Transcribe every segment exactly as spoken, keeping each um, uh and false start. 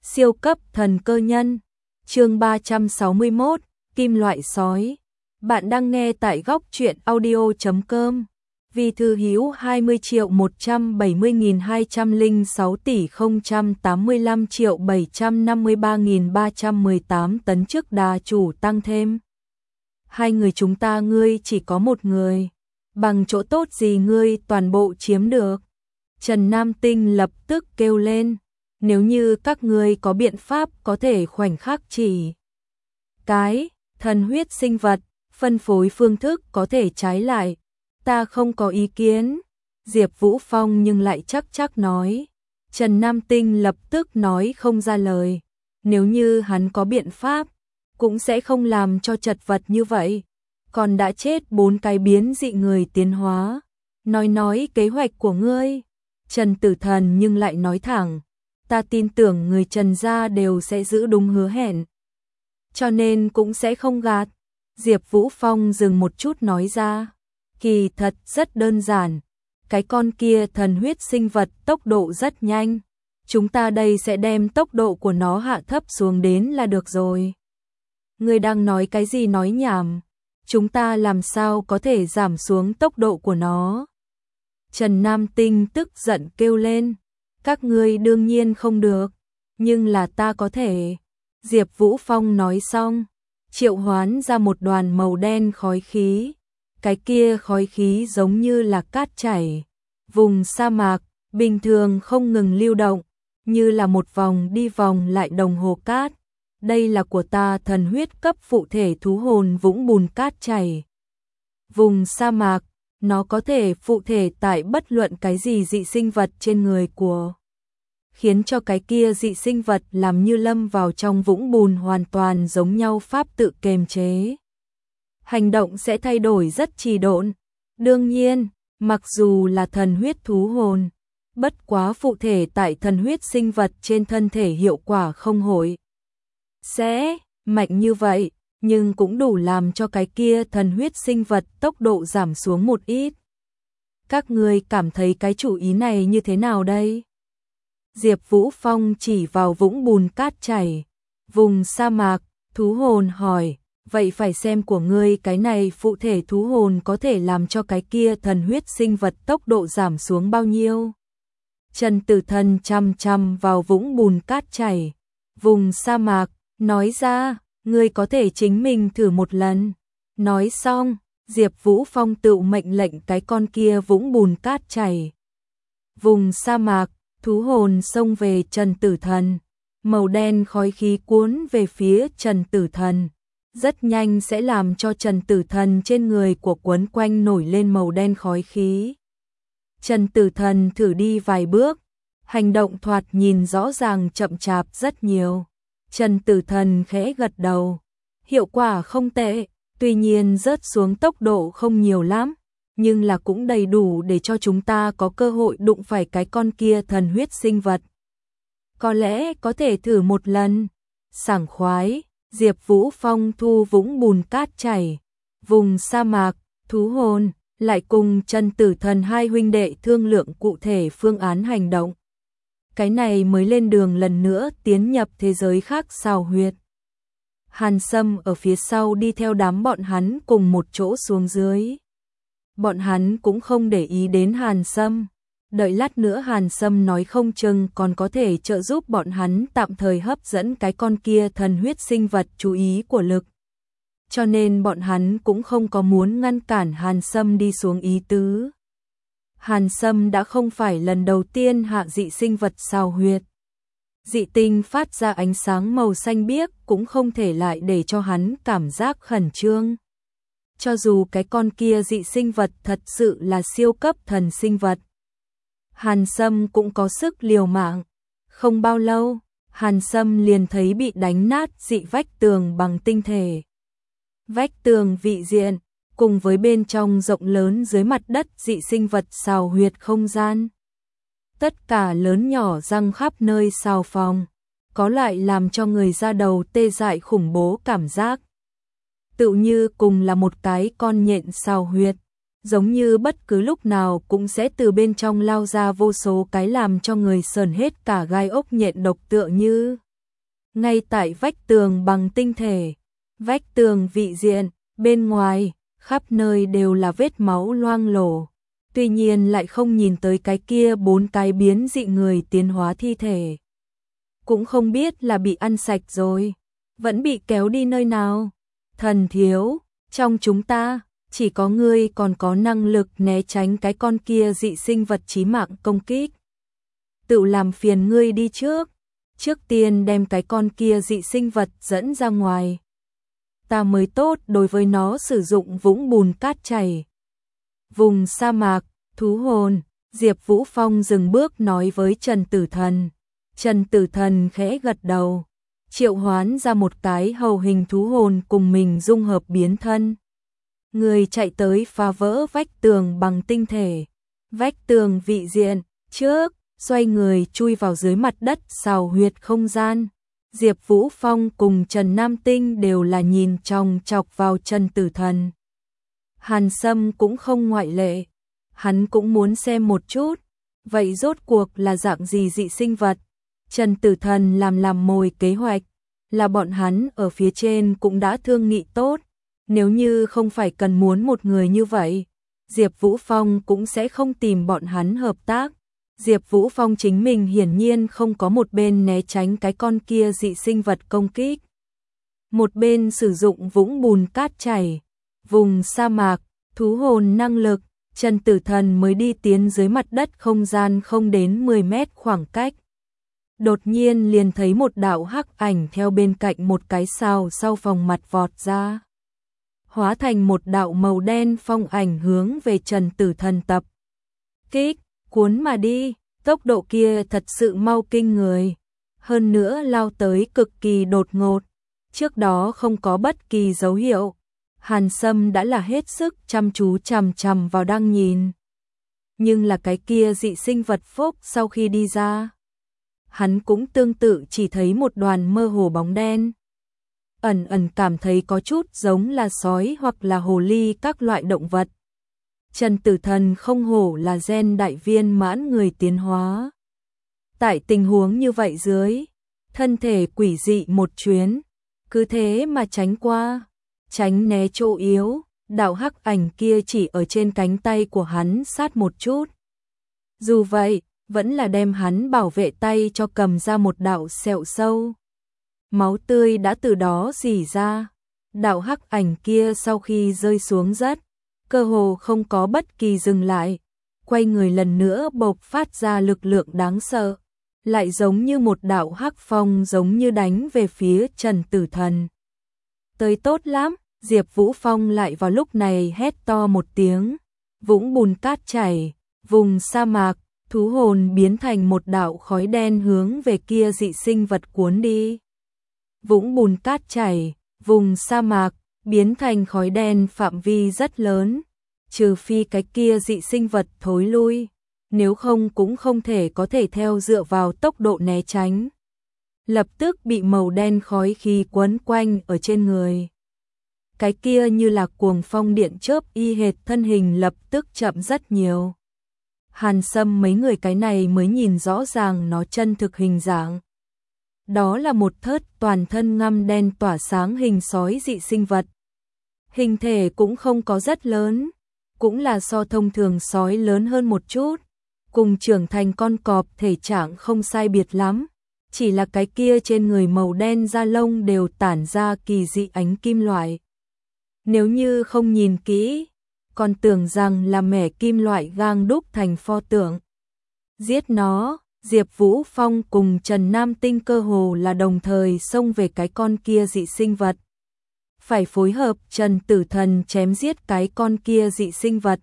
Siêu cấp thần cơ nhân. Chương ba trăm sáu mươi mốt, Kim loại sói. Bạn đang nghe tại góc truyện audio chấm com. Vi thư hữu hai mươi triệu một trăm bảy mươi nghìn hai trăm lẻ sáu tỷ không trăm tám mươi lăm triệu bảy trăm năm mươi ba nghìn ba trăm mười tám tấn trước đà chủ tăng thêm. Hai người chúng ta ngươi chỉ có một người. Bằng chỗ tốt gì ngươi toàn bộ chiếm được. Trần Nam Tinh lập tức kêu lên. Nếu như các ngươi có biện pháp có thể khoảnh khắc chỉ cái thần huyết sinh vật, phân phối phương thức có thể trái lại, ta không có ý kiến. Diệp Vũ Phong nhưng lại chắc chắc nói. Trần Nam Tinh lập tức nói không ra lời. Nếu như hắn có biện pháp, cũng sẽ không làm cho chật vật như vậy. Còn đã chết bốn cái biến dị người tiến hóa. Nói nói kế hoạch của ngươi. Trần Tử Thần nhưng lại nói thẳng. Ta tin tưởng người Trần gia đều sẽ giữ đúng hứa hẹn. Cho nên cũng sẽ không gạt. Diệp Vũ Phong dừng một chút nói ra. Kỳ thật rất đơn giản. Cái con kia thần huyết sinh vật tốc độ rất nhanh. Chúng ta đây sẽ đem tốc độ của nó hạ thấp xuống đến là được rồi. Ngươi đang nói cái gì nói nhảm. Chúng ta làm sao có thể giảm xuống tốc độ của nó. Trần Nam Tinh tức giận kêu lên. Các ngươi đương nhiên không được, nhưng là ta có thể. Diệp Vũ Phong nói xong, triệu hoán ra một đoàn màu đen khói khí. Cái kia khói khí giống như là cát chảy. Vùng sa mạc, bình thường không ngừng lưu động, như là một vòng đi vòng lại đồng hồ cát. Đây là của ta thần huyết cấp phụ thể thú hồn vũng bùn cát chảy. Vùng sa mạc, nó có thể phụ thể tại bất luận cái gì dị sinh vật trên người của. Khiến cho cái kia dị sinh vật làm như lâm vào trong vũng bùn hoàn toàn giống nhau pháp tự kiềm chế. Hành động sẽ thay đổi rất trì độn. Đương nhiên, mặc dù là thần huyết thú hồn, bất quá phụ thể tại thần huyết sinh vật trên thân thể hiệu quả không hội sẽ mạnh như vậy, nhưng cũng đủ làm cho cái kia thần huyết sinh vật tốc độ giảm xuống một ít. Các ngươi cảm thấy cái chủ ý này như thế nào đây? Diệp Vũ Phong chỉ vào vũng bùn cát chảy, vùng sa mạc, thú hồn hỏi, vậy phải xem của ngươi cái này phụ thể thú hồn có thể làm cho cái kia thần huyết sinh vật tốc độ giảm xuống bao nhiêu. Trần Tử Thần chăm chăm vào vũng bùn cát chảy, vùng sa mạc, nói ra, ngươi có thể chính mình thử một lần. Nói xong, Diệp Vũ Phong tự mệnh lệnh cái con kia vũng bùn cát chảy. Vùng sa mạc, thú hồn xông về Trần Tử Thần, màu đen khói khí cuốn về phía Trần Tử Thần, rất nhanh sẽ làm cho Trần Tử Thần trên người của quấn quanh nổi lên màu đen khói khí. Trần Tử Thần thử đi vài bước, hành động thoạt nhìn rõ ràng chậm chạp rất nhiều. Trần Tử Thần khẽ gật đầu, hiệu quả không tệ, tuy nhiên rớt xuống tốc độ không nhiều lắm. Nhưng là cũng đầy đủ để cho chúng ta có cơ hội đụng phải cái con kia thần huyết sinh vật. Có lẽ có thể thử một lần. Sảng khoái, Diệp Vũ Phong thu vũng bùn cát chảy, vùng sa mạc, thú hồn, lại cùng Trần Tử Thần hai huynh đệ thương lượng cụ thể phương án hành động. Cái này mới lên đường lần nữa tiến nhập thế giới khác xào huyệt. Hàn Sâm ở phía sau đi theo đám bọn hắn cùng một chỗ xuống dưới. Bọn hắn cũng không để ý đến Hàn Sâm. Đợi lát nữa Hàn Sâm nói không chừng còn có thể trợ giúp bọn hắn tạm thời hấp dẫn cái con kia thần huyết sinh vật chú ý của lực. Cho nên bọn hắn cũng không có muốn ngăn cản Hàn Sâm đi xuống ý tứ. Hàn Sâm đã không phải lần đầu tiên hạ dị sinh vật xào huyệt. Dị tinh phát ra ánh sáng màu xanh biếc cũng không thể lại để cho hắn cảm giác khẩn trương. Cho dù cái con kia dị sinh vật thật sự là siêu cấp thần sinh vật, Hàn Sâm cũng có sức liều mạng. Không bao lâu, Hàn Sâm liền thấy bị đánh nát dị vách tường bằng tinh thể. Vách tường vị diện, cùng với bên trong rộng lớn dưới mặt đất dị sinh vật xào huyệt không gian. Tất cả lớn nhỏ răng khắp nơi xào phòng, có lại làm cho người ra đầu tê dại khủng bố cảm giác. Tự như cùng là một cái con nhện xào huyệt, giống như bất cứ lúc nào cũng sẽ từ bên trong lao ra vô số cái làm cho người sờn hết cả gai ốc nhện độc tựa như ngay tại vách tường bằng tinh thể. Vách tường vị diện, bên ngoài, khắp nơi đều là vết máu loang lổ. Tuy nhiên lại không nhìn tới cái kia bốn cái biến dị người tiến hóa thi thể. Cũng không biết là bị ăn sạch rồi, vẫn bị kéo đi nơi nào. Thần thiếu, trong chúng ta, chỉ có ngươi còn có năng lực né tránh cái con kia dị sinh vật chí mạng công kích. Tự làm phiền ngươi đi trước, trước tiên đem cái con kia dị sinh vật dẫn ra ngoài. Ta mới tốt đối với nó sử dụng vũng bùn cát chảy. Vùng sa mạc, thú hồn, Diệp Vũ Phong dừng bước nói với Trần Tử Thần. Trần Tử Thần khẽ gật đầu, triệu hoán ra một cái hầu hình thú hồn cùng mình dung hợp biến thân. Người chạy tới phá vỡ vách tường bằng tinh thể. Vách tường vị diện, trước, xoay người chui vào dưới mặt đất xào huyệt không gian. Diệp Vũ Phong cùng Trần Nam Tinh đều là nhìn chòng chọc vào Trần Tử Thần. Hàn Sâm cũng không ngoại lệ, hắn cũng muốn xem một chút, vậy rốt cuộc là dạng gì dị sinh vật. Trần Tử Thần làm làm mồi kế hoạch, là bọn hắn ở phía trên cũng đã thương nghị tốt, nếu như không phải cần muốn một người như vậy, Diệp Vũ Phong cũng sẽ không tìm bọn hắn hợp tác. Diệp Vũ Phong chính mình hiển nhiên không có một bên né tránh cái con kia dị sinh vật công kích, một bên sử dụng vũng bùn cát chảy, vùng sa mạc, thú hồn năng lực. Trần Tử Thần mới đi tiến dưới mặt đất không gian không đến mười mét khoảng cách. Đột nhiên liền thấy một đạo hắc ảnh theo bên cạnh một cái sào sau phòng mặt vọt ra. Hóa thành một đạo màu đen phong ảnh hướng về Trần Tử Thần tập kích, cuốn mà đi, tốc độ kia thật sự mau kinh người. Hơn nữa lao tới cực kỳ đột ngột, trước đó không có bất kỳ dấu hiệu. Hàn Sâm đã là hết sức chăm chú chằm chằm vào đang nhìn. Nhưng là cái kia dị sinh vật phúc sau khi đi ra, hắn cũng tương tự chỉ thấy một đoàn mơ hồ bóng đen. Ẩn ẩn cảm thấy có chút giống là sói hoặc là hồ ly các loại động vật. Trần Tử Thần không hổ là gen đại viên mãn người tiến hóa. Tại tình huống như vậy dưới, thân thể quỷ dị một chuyến, cứ thế mà tránh qua. Tránh né chỗ yếu, đạo hắc ảnh kia chỉ ở trên cánh tay của hắn sát một chút. Dù vậy, vẫn là đem hắn bảo vệ tay cho cầm ra một đạo sẹo sâu. Máu tươi đã từ đó rỉ ra. Đạo hắc ảnh kia sau khi rơi xuống đất, cơ hồ không có bất kỳ dừng lại, quay người lần nữa bộc phát ra lực lượng đáng sợ, lại giống như một đạo hắc phong giống như đánh về phía Trần Tử Thần. Tới tốt lắm. Diệp Vũ Phong lại vào lúc này hét to một tiếng, vũng bùn cát chảy, vùng sa mạc, thú hồn biến thành một đạo khói đen hướng về kia dị sinh vật cuốn đi. Vũng bùn cát chảy, vùng sa mạc, biến thành khói đen phạm vi rất lớn, trừ phi cái kia dị sinh vật thối lui, nếu không cũng không thể có thể theo dựa vào tốc độ né tránh. Lập tức bị màu đen khói khí quấn quanh ở trên người. Cái kia như là cuồng phong điện chớp y hệt thân hình lập tức chậm rất nhiều. Hàn Sâm mấy người cái này mới nhìn rõ ràng nó chân thực hình dạng. Đó là một thớt toàn thân ngăm đen tỏa sáng hình sói dị sinh vật. Hình thể cũng không có rất lớn, cũng là so thông thường sói lớn hơn một chút, cùng trưởng thành con cọp thể trạng không sai biệt lắm. Chỉ là cái kia trên người màu đen da lông đều tản ra kỳ dị ánh kim loại. Nếu như không nhìn kỹ, còn tưởng rằng là mẻ kim loại gang đúc thành pho tượng. Giết nó, Diệp Vũ Phong cùng Trần Nam Tinh cơ hồ là đồng thời xông về cái con kia dị sinh vật. Phải phối hợp Trần Tử Thần chém giết cái con kia dị sinh vật.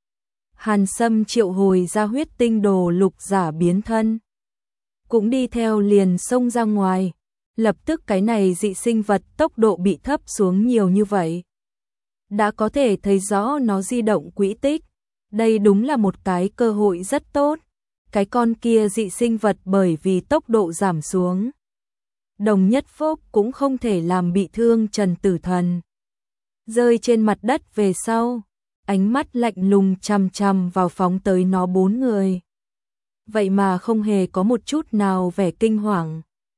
Hàn Sâm triệu hồi ra huyết tinh đồ lục giả biến thân, cũng đi theo liền xông ra ngoài. Lập tức cái này dị sinh vật tốc độ bị thấp xuống nhiều như vậy. Đã có thể thấy rõ nó di động quỹ tích. Đây đúng là một cái cơ hội rất tốt. Cái con kia dị sinh vật bởi vì tốc độ giảm xuống, đồng nhất phốc cũng không thể làm bị thương Trần Tử Thần. Rơi trên mặt đất về sau, ánh mắt lạnh lùng chằm chằm vào phóng tới nó bốn người. Vậy mà không hề có một chút nào vẻ kinh hoàng.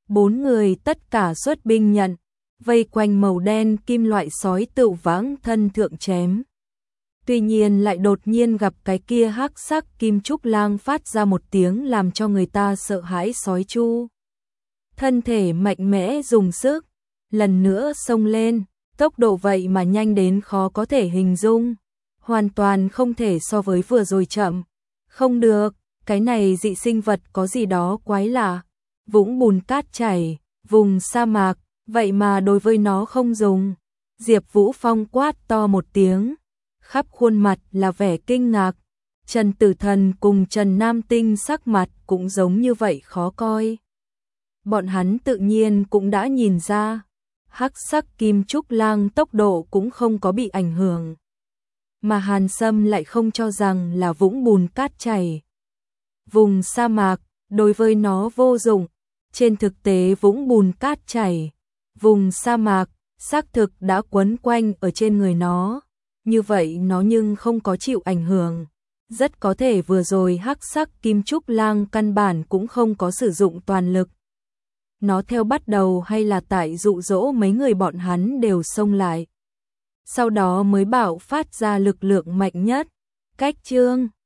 Bốn người tất cả xuất binh nhận, vây quanh màu đen kim loại sói tựu vãng thân thượng chém. Tuy nhiên lại đột nhiên gặp cái kia hắc sắc kim trúc lang phát ra một tiếng làm cho người ta sợ hãi sói chu. Thân thể mạnh mẽ dùng sức, lần nữa xông lên, tốc độ vậy mà nhanh đến khó có thể hình dung, hoàn toàn không thể so với vừa rồi chậm. Không được, cái này dị sinh vật có gì đó quái lạ. Vũng bùn cát chảy, vùng sa mạc, vậy mà đối với nó không dùng. Diệp Vũ Phong quát to một tiếng, khắp khuôn mặt là vẻ kinh ngạc. Trần Tử Thần cùng Trần Nam Tinh sắc mặt cũng giống như vậy khó coi. Bọn hắn tự nhiên cũng đã nhìn ra, hắc sắc kim trúc lang tốc độ cũng không có bị ảnh hưởng. Mà Hàn Sâm lại không cho rằng là vũng bùn cát chảy. Vùng sa mạc, đối với nó vô dụng. Trên thực tế vũng bùn cát chảy, vùng sa mạc, xác thực đã quấn quanh ở trên người nó. Như vậy nó nhưng không có chịu ảnh hưởng. Rất có thể vừa rồi hắc sắc kim trúc lang căn bản cũng không có sử dụng toàn lực. Nó theo bắt đầu hay là tại dụ dỗ mấy người bọn hắn đều xông lại. Sau đó mới bạo phát ra lực lượng mạnh nhất. Cách chương